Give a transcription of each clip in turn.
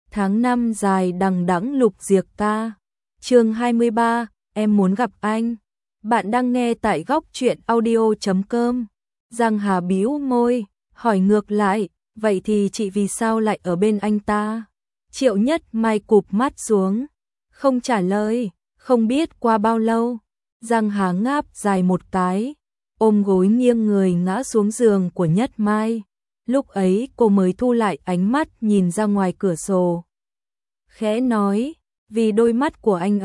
tháng năm dài đằng đẵng Lục Diệc ca. Chương 23, em muốn gặp anh. Bạn đang nghe tại góc truyện audio.com. Giang Hà bĩu môi, hỏi ngược lại, vậy thì chị vì sao lại ở bên anh ta? Triệu Nhất Mai cụp mắt xuống, không trả lời. Không biết qua bao lâu, Giang Hà ngáp dài một cái, ôm gối nghiêng người ngã xuống giường của Nhất Mai. Lúc ấy cô mới thu lại ánh mắt nhìn ra ngoài cửa sổ. Khẽ nói, vì đôi mắt của anh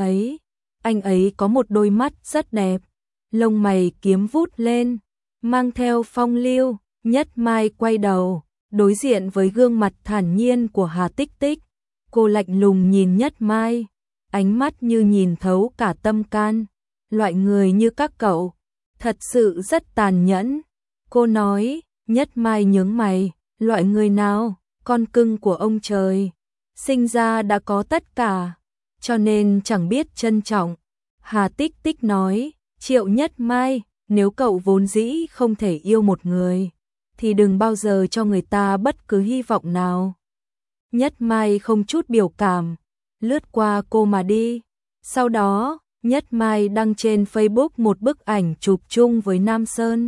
ấy có một đôi mắt rất đẹp. Lông mày kiếm vút lên, mang theo phong lưu. Nhất Mai quay đầu, đối diện với gương mặt thản nhiên của Hà Tích Tích. Cô lạnh lùng nhìn Nhất Mai, ánh mắt như nhìn thấu cả tâm can. Loại người như các cậu, thật sự rất tàn nhẫn. Cô nói. Nhất Mai nhướng mày, loại người nào? Con cưng của ông trời, sinh ra đã có tất cả, cho nên chẳng biết trân trọng. Hà Tích Tích nói. Triệu Nhất Mai, nếu cậu vốn dĩ không thể yêu một người, thì đừng bao giờ cho người ta bất cứ hy vọng nào. Nhất Mai không chút biểu cảm, lướt qua cô mà đi. Sau đó, Nhất Mai đăng trên Facebook một bức ảnh chụp chung với Nam Sơn.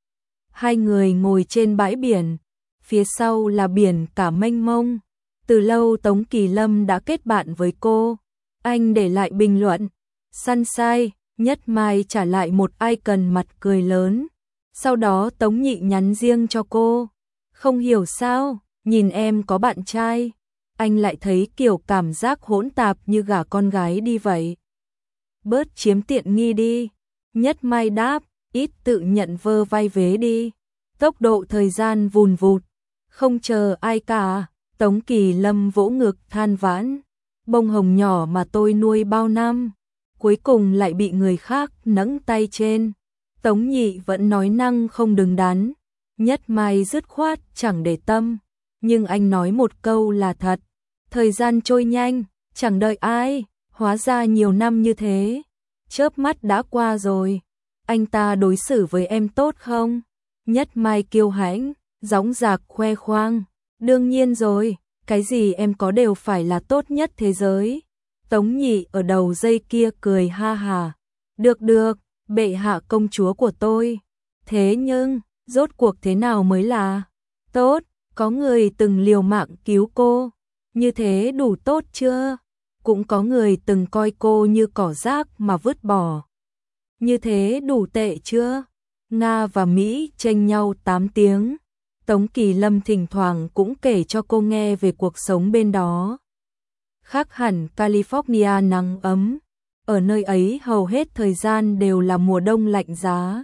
Hai người ngồi trên bãi biển, phía sau là biển cả mênh mông. Từ lâu Tống Kỳ Lâm đã kết bạn với cô. Anh để lại bình luận, Sunshine. Nhất Mai trả lại một icon mặt cười lớn. Sau đó Tống Nhị nhắn riêng cho cô. Không hiểu sao, nhìn em có bạn trai, anh lại thấy kiểu cảm giác hỗn tạp như gả con gái đi vậy. Bớt chiếm tiện nghi đi. Nhất Mai đáp, ít tự nhận vơ vai vế đi. Tốc độ thời gian vùn vụt, không chờ ai cả. Tống Kỳ Lâm vỗ ngực than vãn, bông hồng nhỏ mà tôi nuôi bao năm, cuối cùng lại bị người khác nẫng tay trên. Tống Nhị vẫn nói năng không đứng đắn. Nhất Mai dứt khoát chẳng để tâm, nhưng anh nói một câu là thật. Thời gian trôi nhanh, chẳng đợi ai, hóa ra nhiều năm như thế, chớp mắt đã qua rồi. Anh ta đối xử với em tốt không? Nhất Mai kiêu hãnh, dõng dạc khoe khoang. Đương nhiên rồi, cái gì em có đều phải là tốt nhất thế giới. Tống Nhị ở đầu dây kia cười ha hà. Được được, bệ hạ công chúa của tôi. Thế nhưng, rốt cuộc thế nào mới là tốt? Có người từng liều mạng cứu cô, như thế đủ tốt chưa? Cũng có người từng coi cô như cỏ rác mà vứt bỏ, như thế đủ tệ chưa? Nga và Mỹ tranh nhau 8 tiếng. Tống Kỳ Lâm thỉnh thoảng cũng kể cho cô nghe về cuộc sống bên đó. Khác hẳn California nắng ấm, ở nơi ấy hầu hết thời gian đều là mùa đông lạnh giá.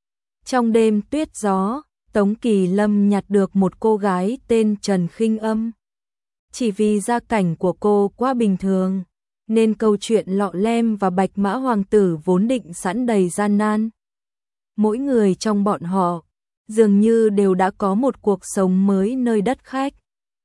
Trong đêm tuyết gió, Tống Kỳ Lâm nhặt được một cô gái tên Trần Khinh Âm. Chỉ vì gia cảnh của cô quá bình thường, nên câu chuyện Lọ Lem và Bạch Mã Hoàng tử vốn định sẵn đầy gian nan. Mỗi người trong bọn họ dường như đều đã có một cuộc sống mới nơi đất khách.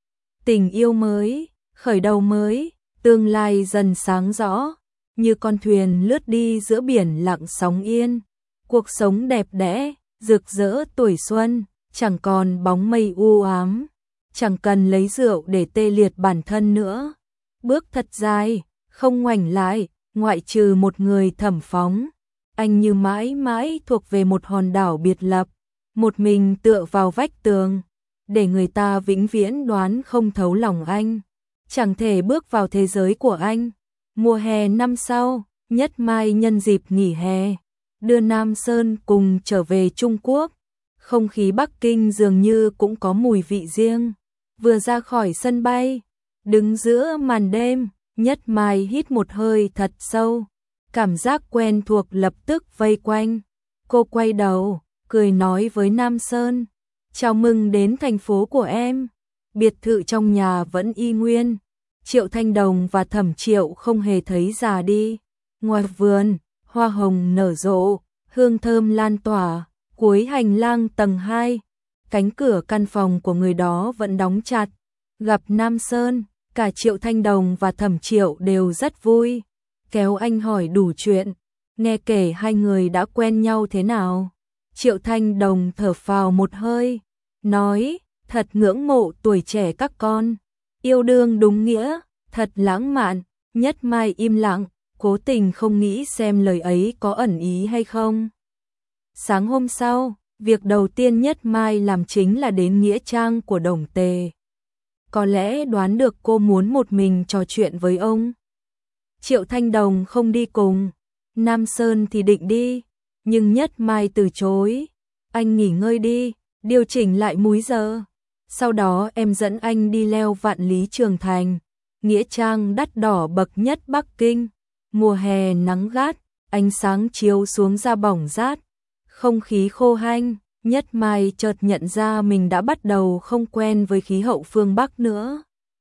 Tình yêu mới, khởi đầu mới, tương lai dần sáng rõ, như con thuyền lướt đi giữa biển lặng sóng yên. Cuộc sống đẹp đẽ, rực rỡ tuổi xuân, chẳng còn bóng mây u ám, chẳng cần lấy rượu để tê liệt bản thân nữa. Bước thật dài, không ngoảnh lại, ngoại trừ một người Thẩm Phóng. Anh như mãi mãi thuộc về một hòn đảo biệt lập, một mình tựa vào vách tường, để người ta vĩnh viễn đoán không thấu lòng anh, chẳng thể bước vào thế giới của anh. Mùa hè năm sau, Nhất Mai nhân dịp nghỉ hè, đưa Nam Sơn cùng trở về Trung Quốc. Không khí Bắc Kinh dường như cũng có mùi vị riêng. Vừa ra khỏi sân bay, đứng giữa màn đêm, Nhất Mai hít một hơi thật sâu. Cảm giác quen thuộc lập tức vây quanh. Cô quay đầu, cười nói với Nam Sơn, chào mừng đến thành phố của em. Biệt thự trong nhà vẫn y nguyên. Triệu Thanh Đồng và Thẩm Triệu không hề thấy già đi. Ngoài vườn, hoa hồng nở rộ, hương thơm lan tỏa. Cuối hành lang tầng 2, cánh cửa căn phòng của người đó vẫn đóng chặt. Gặp Nam Sơn, cả Triệu Thanh Đồng và Thẩm Triệu đều rất vui, kéo anh hỏi đủ chuyện, nghe kể hai người đã quen nhau thế nào. Triệu Thanh Đồng thở phào một hơi, nói, thật ngưỡng mộ tuổi trẻ các con, Yêu đương đúng nghĩa, thật lãng mạn. Nhất Mai im lặng, cố tình không nghĩ xem lời ấy có ẩn ý hay không. Sáng hôm sau, việc đầu tiên Nhất Mai làm chính là đến nghĩa trang của Đồng Tề. Có lẽ đoán được cô muốn một mình trò chuyện với ông. Triệu Thanh Đồng không đi cùng, Nam Sơn thì định đi, nhưng Nhất Mai từ chối. Anh nghỉ ngơi đi, điều chỉnh lại múi giờ. Sau đó em dẫn anh đi leo Vạn Lý Trường Thành, nghĩa trang đắt đỏ bậc nhất Bắc Kinh. Mùa hè nắng gắt, ánh sáng chiếu xuống da bỏng rát, không khí khô hanh. Nhất Mai chợt nhận ra mình đã bắt đầu không quen với khí hậu phương Bắc nữa.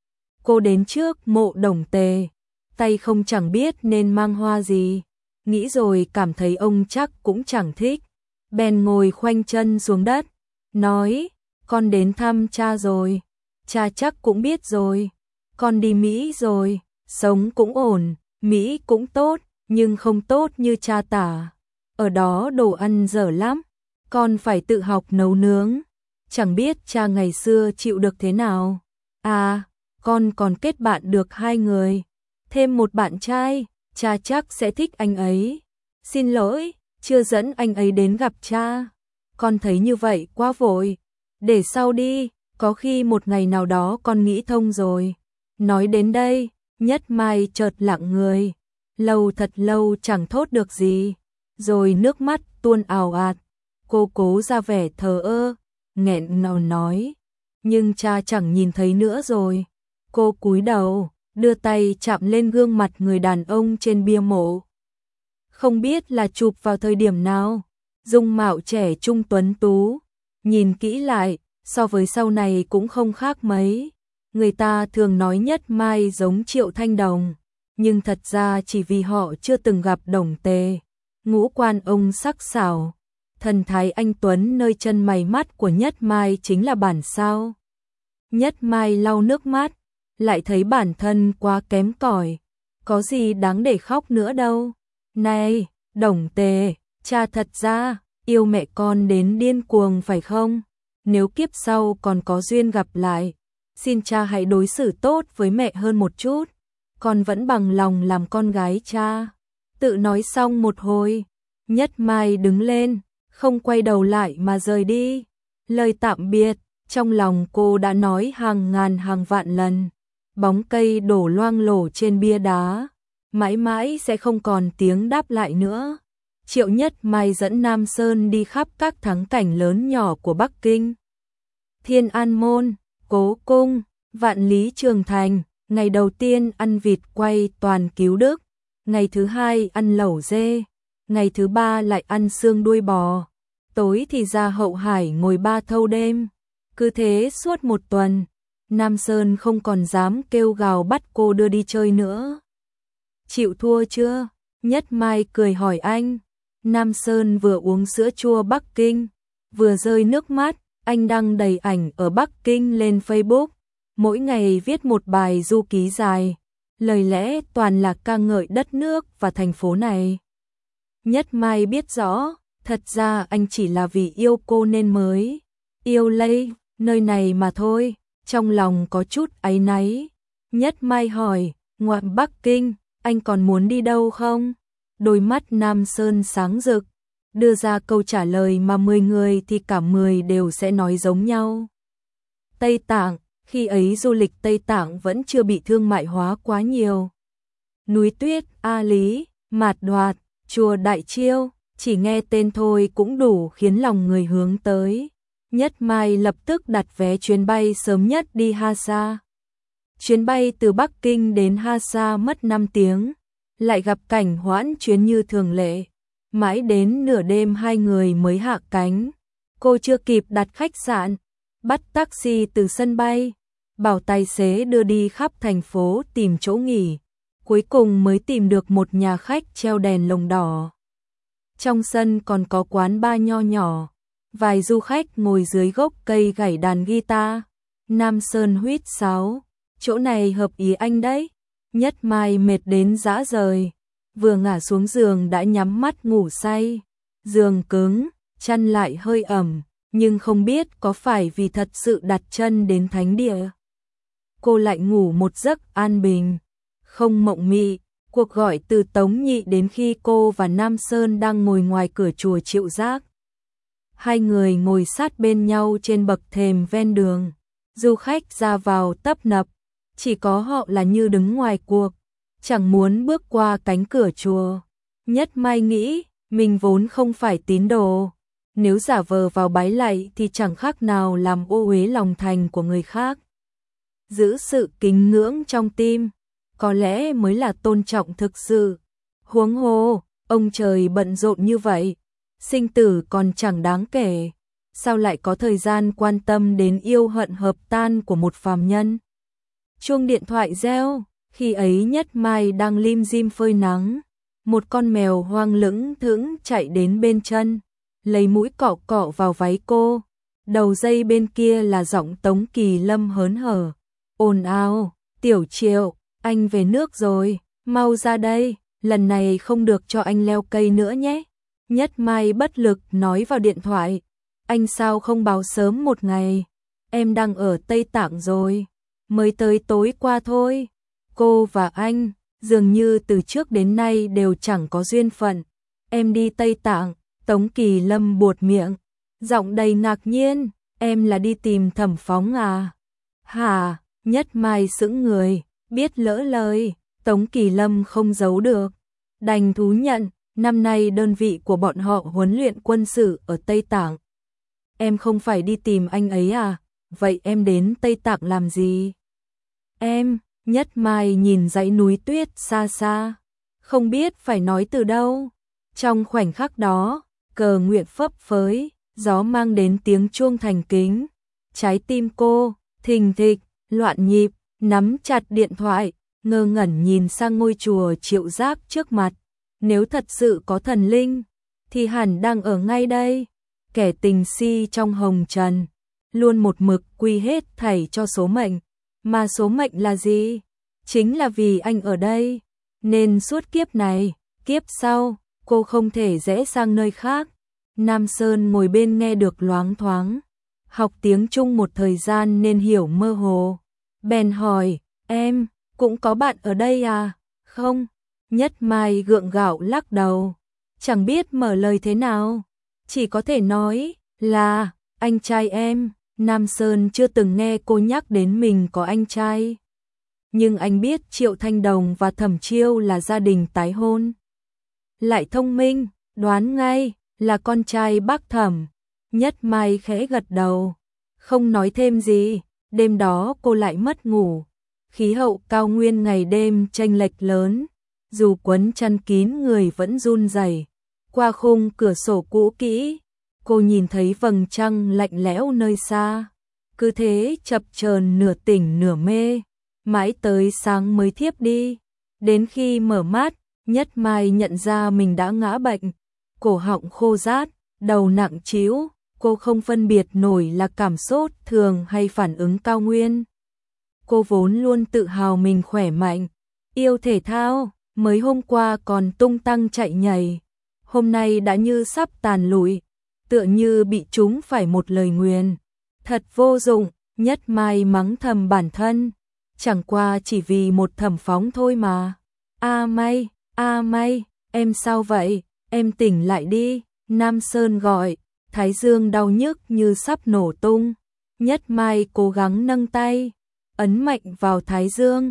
Cô đến trước mộ Đồng Tề, tay không chẳng biết nên mang hoa gì, nghĩ rồi cảm thấy ông chắc cũng chẳng thích, bèn ngồi khoanh chân xuống đất, nói: con đến thăm cha rồi, cha chắc cũng biết rồi, con đi Mỹ rồi, sống cũng ổn, Mỹ cũng tốt, nhưng không tốt như cha tả, ở đó đồ ăn dở lắm, con phải tự học nấu nướng, chẳng biết cha ngày xưa chịu được thế nào. À, con còn kết bạn được 2 người, thêm một bạn trai, cha chắc sẽ thích anh ấy. Xin lỗi, chưa dẫn anh ấy đến gặp cha, con thấy như vậy quá vội, để sau đi, có khi một ngày nào đó con nghĩ thông rồi. Nói đến đây, Nhất Mai chợt lặng người, lâu thật lâu chẳng thốt được gì, rồi nước mắt tuôn ào ạt. Cô cố ra vẻ thờ ơ, nghẹn ngào nói: nhưng cha chẳng nhìn thấy nữa rồi. Cô cúi đầu, đưa tay chạm lên gương mặt người đàn ông trên bia mộ. Không biết là chụp vào thời điểm nào, dung mạo trẻ trung tuấn tú, nhìn kỹ lại, so với sau này cũng không khác mấy. Người ta thường nói Nhất Mai giống Triệu Thanh Đồng, nhưng thật ra chỉ vì họ chưa từng gặp Đồng Tề. Ngũ quan ông sắc sảo, thần thái anh tuấn nơi chân mày mắt của Nhất Mai chính là bản sao. Nhất Mai lau nước mắt, lại thấy bản thân quá kém cỏi, có gì đáng để khóc nữa đâu. Này, Đồng Tề, cha thật ra yêu mẹ con đến điên cuồng phải không? Nếu kiếp sau còn có duyên gặp lại, xin cha hãy đối xử tốt với mẹ hơn một chút, con vẫn bằng lòng làm con gái cha. Tự nói xong một hồi, Nhất Mai đứng lên, không quay đầu lại mà rời đi. Lời tạm biệt, trong lòng cô đã nói hàng ngàn hàng vạn lần. Bóng cây đổ loang lổ trên bia đá, mãi mãi sẽ không còn tiếng đáp lại nữa. Triệu Nhất Mai dẫn Nam Sơn đi khắp các thắng cảnh lớn nhỏ của Bắc Kinh. Thiên An Môn, Cố Cung, Vạn Lý Trường Thành, ngày đầu tiên ăn vịt quay toàn cứu Đức, ngày thứ hai ăn lẩu dê, ngày thứ ba lại ăn xương đuôi bò, tối thì ra Hậu Hải ngồi ba thâu đêm. Cứ thế suốt một tuần, Nam Sơn không còn dám kêu gào bắt cô đưa đi chơi nữa. Chịu thua chưa? Nhất Mai cười hỏi anh. Nam Sơn vừa uống sữa chua Bắc Kinh, vừa rơi nước mắt. Anh đăng đầy ảnh ở Bắc Kinh lên Facebook, mỗi ngày viết một bài du ký dài, lời lẽ toàn là ca ngợi đất nước và thành phố này. Nhất Mai biết rõ, thật ra anh chỉ là vì yêu cô nên mới yêu lấy nơi này mà thôi, trong lòng có chút áy náy. Nhất Mai hỏi, ngoài Bắc Kinh, anh còn muốn đi đâu không? Đôi mắt Nam Sơn sáng rực, đưa ra câu trả lời mà 10 người thì cả 10 đều sẽ nói giống nhau. Tây Tạng, khi ấy du lịch Tây Tạng vẫn chưa bị thương mại hóa quá nhiều. Núi tuyết, A Lý, Mạt Đoạt, chùa Đại Chiêu, chỉ nghe tên thôi cũng đủ khiến lòng người hướng tới. Nhất Mai lập tức đặt vé chuyến bay sớm nhất đi Lhasa. Chuyến bay từ Bắc Kinh đến Lhasa mất 5 tiếng, lại gặp cảnh hoãn chuyến như thường lệ. Mãi đến nửa đêm 2 người mới hạ cánh. Cô chưa kịp đặt khách sạn, bắt taxi từ sân bay, bảo tài xế đưa đi khắp thành phố tìm chỗ nghỉ. Cuối cùng mới tìm được một nhà khách treo đèn lồng đỏ. Trong sân còn có quán bar nho nhỏ, vài du khách ngồi dưới gốc cây gảy đàn guitar. Nam Sơn huýt sáo, chỗ này hợp ý anh đấy. Nhất Mai mệt đến rã rời, vừa ngả xuống giường đã nhắm mắt ngủ say. Giường cứng, chăn lại hơi ẩm, nhưng không biết có phải vì thật sự đặt chân đến thánh địa. cô lại ngủ một giấc an bình, không mộng mị. Cuộc gọi từ Tống Nhị đến khi cô và Nam Sơn đang ngồi ngoài cửa chùa Triệu Giác. Hai người ngồi sát bên nhau trên bậc thềm ven đường. Du khách ra vào tấp nập, chỉ có họ là như đứng ngoài cuộc, chẳng muốn bước qua cánh cửa chùa. Nhất Mai nghĩ, mình vốn không phải tín đồ, nếu giả vờ vào bái lạy thì chẳng khác nào làm ô uế lòng thành của người khác. Giữ sự kính ngưỡng trong tim, có lẽ mới là tôn trọng thực sự. Huống hồ, ông trời bận rộn như vậy, sinh tử còn chẳng đáng kể, sao lại có thời gian quan tâm đến yêu hận hợp tan của một phàm nhân. Chuông điện thoại reo, khi ấy Nhất Mai đang lim dim phơi nắng, một con mèo hoang lững thững chạy đến bên chân, lấy mũi cọ cọ vào váy cô. Đầu dây bên kia là giọng Tống Kỳ Lâm hớn hở, ồn ào, "Tiểu Triệu, anh về nước rồi, mau ra đây, lần này không được cho anh leo cây nữa nhé." Nhất Mai bất lực nói vào điện thoại, "Anh sao không báo sớm một ngày, em đang ở Tây Tạng rồi, mới tới tối qua thôi." Cô và anh, dường như từ trước đến nay đều chẳng có duyên phận. "Em đi Tây Tạng?" Tống Kỳ Lâm buột miệng, giọng đầy ngạc nhiên, "Em là đi tìm Thẩm Phóng à?" "Hả?" Nhất Mai sững người, biết lỡ lời, Tống Kỳ Lâm không giấu được, đành thú nhận, năm nay đơn vị của bọn họ huấn luyện quân sự ở Tây Tạng. "Em không phải đi tìm anh ấy à? Vậy em đến Tây Tạng làm gì?" "Em..." Nhất Mai nhìn dãy núi tuyết xa xa, không biết phải nói từ đâu. Trong khoảnh khắc đó, cờ nguyện phấp phới, gió mang đến tiếng chuông thành kính. Trái tim cô thình thịch, loạn nhịp, nắm chặt điện thoại, ngơ ngẩn nhìn sang ngôi chùa Triệu Giác trước mặt. Nếu thật sự có thần linh, thì hẳn đang ở ngay đây. Kẻ tình si trong hồng trần, luôn một mực quy hết thảy cho số mệnh. Mà số mệnh là gì? Chính là vì anh ở đây, nên suốt kiếp này, kiếp sau, cô không thể rẽ sang nơi khác. Nam Sơn ngồi bên nghe được loáng thoáng, học tiếng Trung một thời gian nên hiểu mơ hồ. Bèn hỏi, "Em, cũng có bạn ở đây à?" "Không." Nhất Mai gượng gạo lắc đầu, chẳng biết mở lời thế nào, chỉ có thể nói là anh trai em. Nam Sơn chưa từng nghe cô nhắc đến mình có anh trai, nhưng anh biết Triệu Thanh Đồng và Thẩm Chiêu là gia đình tái hôn. Lại thông minh, đoán ngay là con trai bác Thẩm. Nhất Mai khẽ gật đầu, không nói thêm gì. Đêm đó cô lại mất ngủ, khí hậu cao nguyên ngày đêm chênh lệch lớn, dù quấn chăn kín người vẫn run rẩy. Qua khung cửa sổ cũ kỹ, cô nhìn thấy vầng trăng lạnh lẽo nơi xa, cứ thế chập chờn nửa tỉnh nửa mê, mãi tới sáng mới thiếp đi. Đến khi mở mắt, Nhất Mai nhận ra mình đã ngã bệnh, cổ họng khô rát, đầu nặng trĩu, cô không phân biệt nổi là cảm sốt thường hay phản ứng cao nguyên. Cô vốn luôn tự hào mình khỏe mạnh, yêu thể thao, mới hôm qua còn tung tăng chạy nhảy, hôm nay đã như sắp tàn lụi, tựa như bị trúng phải một lời nguyền. Thật vô dụng, Nhất Mai mắng thầm bản thân, chẳng qua chỉ vì một Thẩm Phóng thôi mà. A Mai, em sao vậy? Em tỉnh lại đi." Nam Sơn gọi, thái dương đau nhức như sắp nổ tung. Nhất Mai cố gắng nâng tay, ấn mạnh vào thái dương.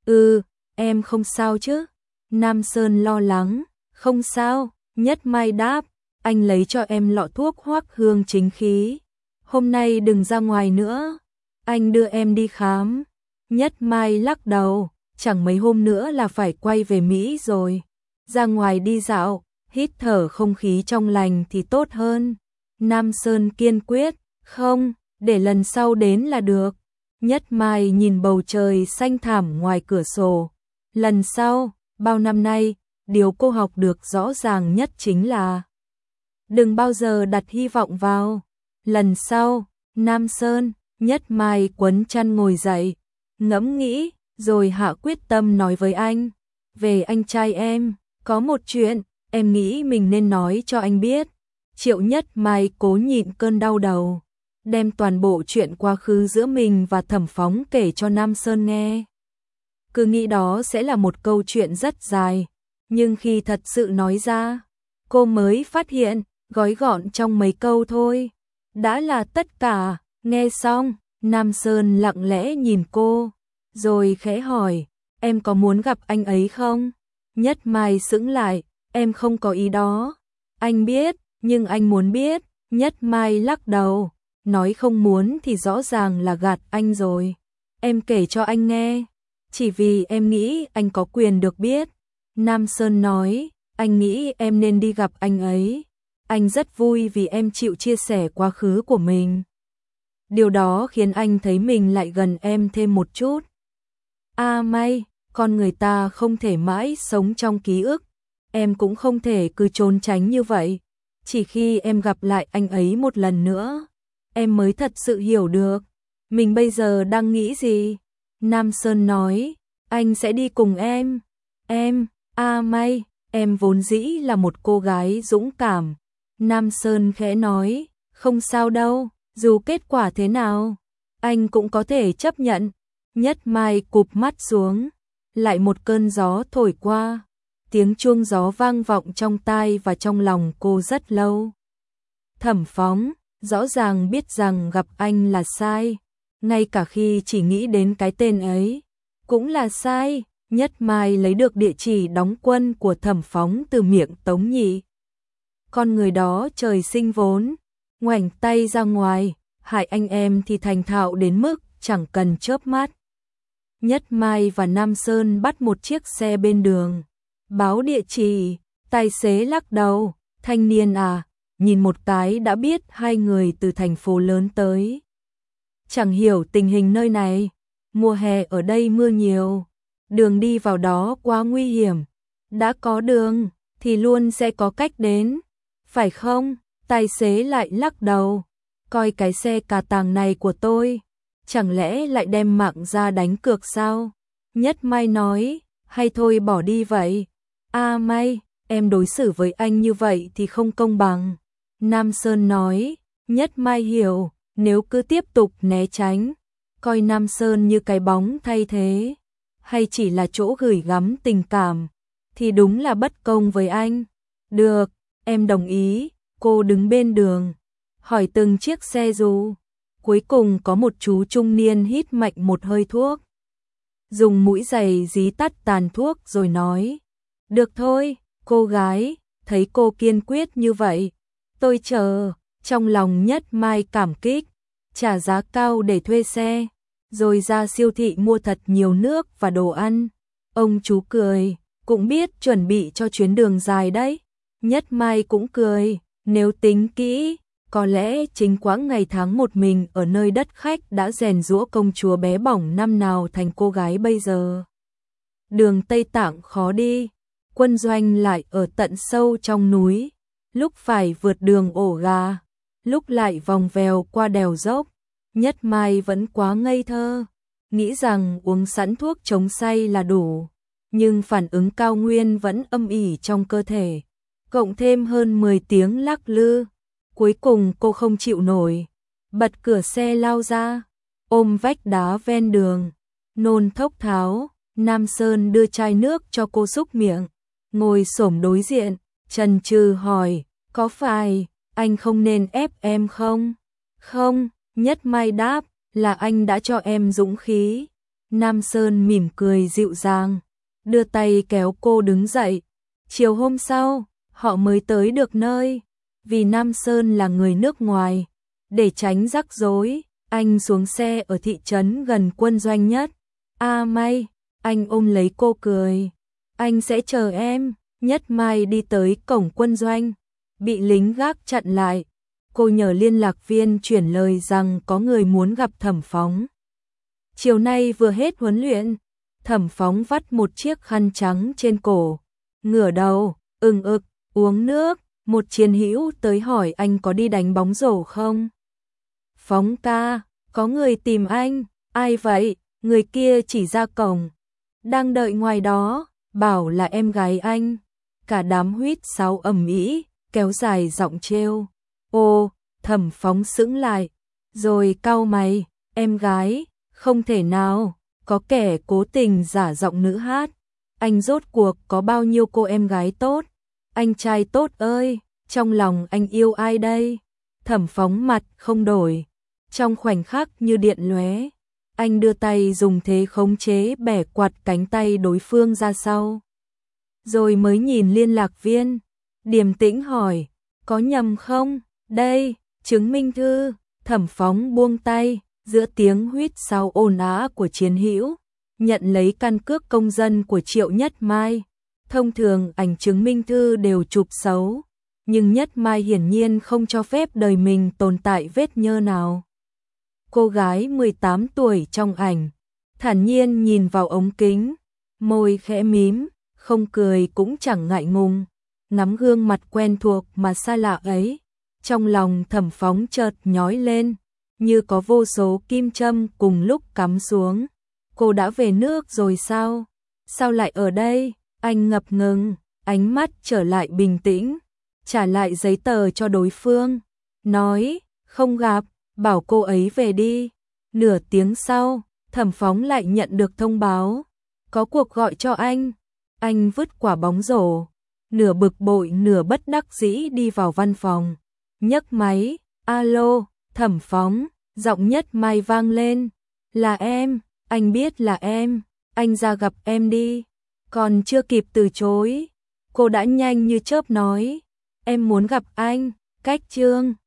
Em không sao chứ?" Nam Sơn lo lắng. "Không sao." Nhất Mai đáp, "Anh lấy cho em lọ thuốc hoắc hương chính khí. Hôm nay đừng ra ngoài nữa, anh đưa em đi khám." Nhất Mai lắc đầu, chẳng mấy hôm nữa là phải quay về Mỹ rồi. Ra ngoài đi dạo, hít thở không khí trong lành thì tốt hơn. Nam Sơn kiên quyết, "Không, để lần sau đến là được." Nhất Mai nhìn bầu trời xanh thẳm ngoài cửa sổ. Lần sau, bao năm nay, điều cô học được rõ ràng nhất chính là đừng bao giờ đặt hy vọng vào lần sau. Nam Sơn, Nhất Mai quấn chăn ngồi dậy, ngẫm nghĩ, rồi hạ quyết tâm nói với anh. "Về anh trai em, có một chuyện, em nghĩ mình nên nói cho anh biết." Triệu Nhất Mai cố nhịn cơn đau đầu, đem toàn bộ chuyện quá khứ giữa mình và Thẩm Phóng kể cho Nam Sơn nghe. Cứ nghĩ đó sẽ là một câu chuyện rất dài, nhưng khi thật sự nói ra, cô mới phát hiện, gói gọn trong mấy câu thôi, đã là tất cả. Nghe xong, Nam Sơn lặng lẽ nhìn cô, rồi khẽ hỏi, em có muốn gặp anh ấy không? Nhất Mai sững lại, em không có ý đó. Anh biết, nhưng anh muốn biết. Nhất Mai lắc đầu, nói không muốn thì rõ ràng là gạt anh rồi. Em kể cho anh nghe, chỉ vì em nghĩ anh có quyền được biết. Nam Sơn nói, anh nghĩ em nên đi gặp anh ấy. Anh rất vui vì em chịu chia sẻ quá khứ của mình. Điều đó khiến anh thấy mình lại gần em thêm một chút. May, con người ta không thể mãi sống trong ký ức. Em cũng không thể cứ trốn tránh như vậy. Chỉ khi em gặp lại anh ấy một lần nữa, em mới thật sự hiểu được mình bây giờ đang nghĩ gì. Nam Sơn nói, anh sẽ đi cùng em. Em, May, em vốn dĩ là một cô gái dũng cảm. Nam Sơn khẽ nói, không sao đâu, dù kết quả thế nào, anh cũng có thể chấp nhận. Nhất Mai cụp mắt xuống, lại một cơn gió thổi qua. Tiếng chuông gió vang vọng trong tai và trong lòng cô rất lâu. Thẩm Phóng, rõ ràng biết rằng gặp anh là sai, ngay cả khi chỉ nghĩ đến cái tên ấy, cũng là sai. Nhất Mai lấy được địa chỉ đóng quân của Thẩm Phóng từ miệng Tống Nhị. Con người đó trời sinh vốn, ngoảnh tay ra ngoài, hại anh em thì thành thạo đến mức chẳng cần chớp mắt. Nhất Mai và Nam Sơn bắt một chiếc xe bên đường. Báo địa chỉ, tài xế lắc đầu, thanh niên à, nhìn một cái đã biết hai người từ thành phố lớn tới. Chẳng hiểu tình hình nơi này, mùa hè ở đây mưa nhiều, đường đi vào đó quá nguy hiểm. Đã có đường, thì luôn sẽ có cách đến, phải không? Tài xế lại lắc đầu, coi cái xe cà tàng này của tôi, chẳng lẽ lại đem mạng ra đánh cược sao? Nhất Mai nói, hay thôi bỏ đi vậy. Mai, em đối xử với anh như vậy thì không công bằng. Nam Sơn nói, Nhất Mai hiểu, nếu cứ tiếp tục né tránh, coi Nam Sơn như cái bóng thay thế, hay chỉ là chỗ gửi gắm tình cảm, thì đúng là bất công với anh. Được, em đồng ý. Cô đứng bên đường, hỏi từng chiếc xe dù. Cuối cùng có một chú trung niên hít mạnh một hơi thuốc, dùng mũi giày dí tắt tàn thuốc rồi nói, được thôi, cô gái. Thấy cô kiên quyết như vậy, tôi chờ. Trong lòng Nhất Mai cảm kích, trả giá cao để thuê xe, rồi ra siêu thị mua thật nhiều nước và đồ ăn. Ông chú cười, cũng biết chuẩn bị cho chuyến đường dài đấy. Nhất Mai cũng cười, nếu tính kỹ, có lẽ chính quãng ngày tháng một mình ở nơi đất khách đã rèn giũa công chúa bé bỏng năm nào thành cô gái bây giờ. Đường Tây Tạng khó đi, quân doanh lại ở tận sâu trong núi, lúc phải vượt đường ổ gà, lúc lại vòng vèo qua đèo dốc. Nhất Mai vẫn quá ngây thơ, nghĩ rằng uống sẵn thuốc chống say là đủ, nhưng phản ứng cao nguyên vẫn âm ỉ trong cơ thể, cộng thêm hơn 10 tiếng lắc lư. Cuối cùng cô không chịu nổi, bật cửa xe lao ra, ôm vách đá ven đường, nôn thốc tháo. Nam Sơn đưa chai nước cho cô xúc miệng, ngồi xổm đối diện, chần chừ hỏi, có phải anh không nên ép em không? Không, Nhất Mai đáp, là anh đã cho em dũng khí. Nam Sơn mỉm cười dịu dàng, đưa tay kéo cô đứng dậy. Chiều hôm sau, họ mới tới được nơi. Vì Nam Sơn là người nước ngoài, để tránh rắc rối, anh xuống xe ở thị trấn gần quân doanh nhất. Mai, anh ôm lấy cô cười, anh sẽ chờ em. Nhất Mai đi tới cổng quân doanh, bị lính gác chặn lại. Cô nhờ liên lạc viên chuyển lời rằng có người muốn gặp Thẩm Phóng. Chiều nay vừa hết huấn luyện. Thẩm Phóng vắt một chiếc khăn trắng trên cổ, ngửa đầu, ực, uống nước. Một chiến hữu tới hỏi anh có đi đánh bóng rổ không? Phóng ca, có người tìm anh. Ai vậy? Người kia chỉ ra cổng, đang đợi ngoài đó, bảo là em gái anh. Cả đám huýt sáo ầm ĩ, kéo dài giọng trêu. Ô, Thẩm Phóng sững lại, Rồi cau mày, em gái, không thể nào, có kẻ cố tình giả giọng nữ hát. Anh rốt cuộc có bao nhiêu cô em gái tốt? Anh trai tốt ơi, trong lòng anh yêu ai đây? Thẩm Phóng mặt không đổi, trong khoảnh khắc như điện lóe, anh đưa tay dùng thế khống chế bẻ quạt cánh tay đối phương ra sau. Rồi mới nhìn liên lạc viên, điềm tĩnh hỏi, có nhầm không? Đây, chứng minh thư. Thẩm Phóng buông tay, giữa tiếng huýt sáo ồn ào của chiến hữu, nhận lấy căn cước công dân của Triệu Nhất Mai. Thông thường ảnh chứng minh thư đều chụp xấu, nhưng Nhất Mai hiển nhiên không cho phép đời mình tồn tại vết nhơ nào. Cô gái 18 tuổi trong ảnh, thản nhiên nhìn vào ống kính, môi khẽ mím, không cười cũng chẳng ngại ngùng, ngắm gương mặt quen thuộc mà xa lạ ấy. Trong lòng Thẩm Phóng chợt nhói lên, như có vô số kim châm cùng lúc cắm xuống. Cô đã về nước rồi sao? Sao lại ở đây? Anh ngập ngừng, ánh mắt trở lại bình tĩnh, trả lại giấy tờ cho đối phương, nói, không gặp, bảo cô ấy về đi. Nửa tiếng sau, Thẩm Phóng lại nhận được thông báo, có cuộc gọi cho anh. Anh vứt quả bóng rổ, nửa bực bội nửa bất đắc dĩ đi vào văn phòng, nhấc máy, alo, Thẩm Phóng, giọng Nhất Mai vang lên, là em, anh biết là em, anh ra gặp em đi. Còn chưa kịp từ chối, cô đã nhanh như chớp nói, em muốn gặp anh, cách chương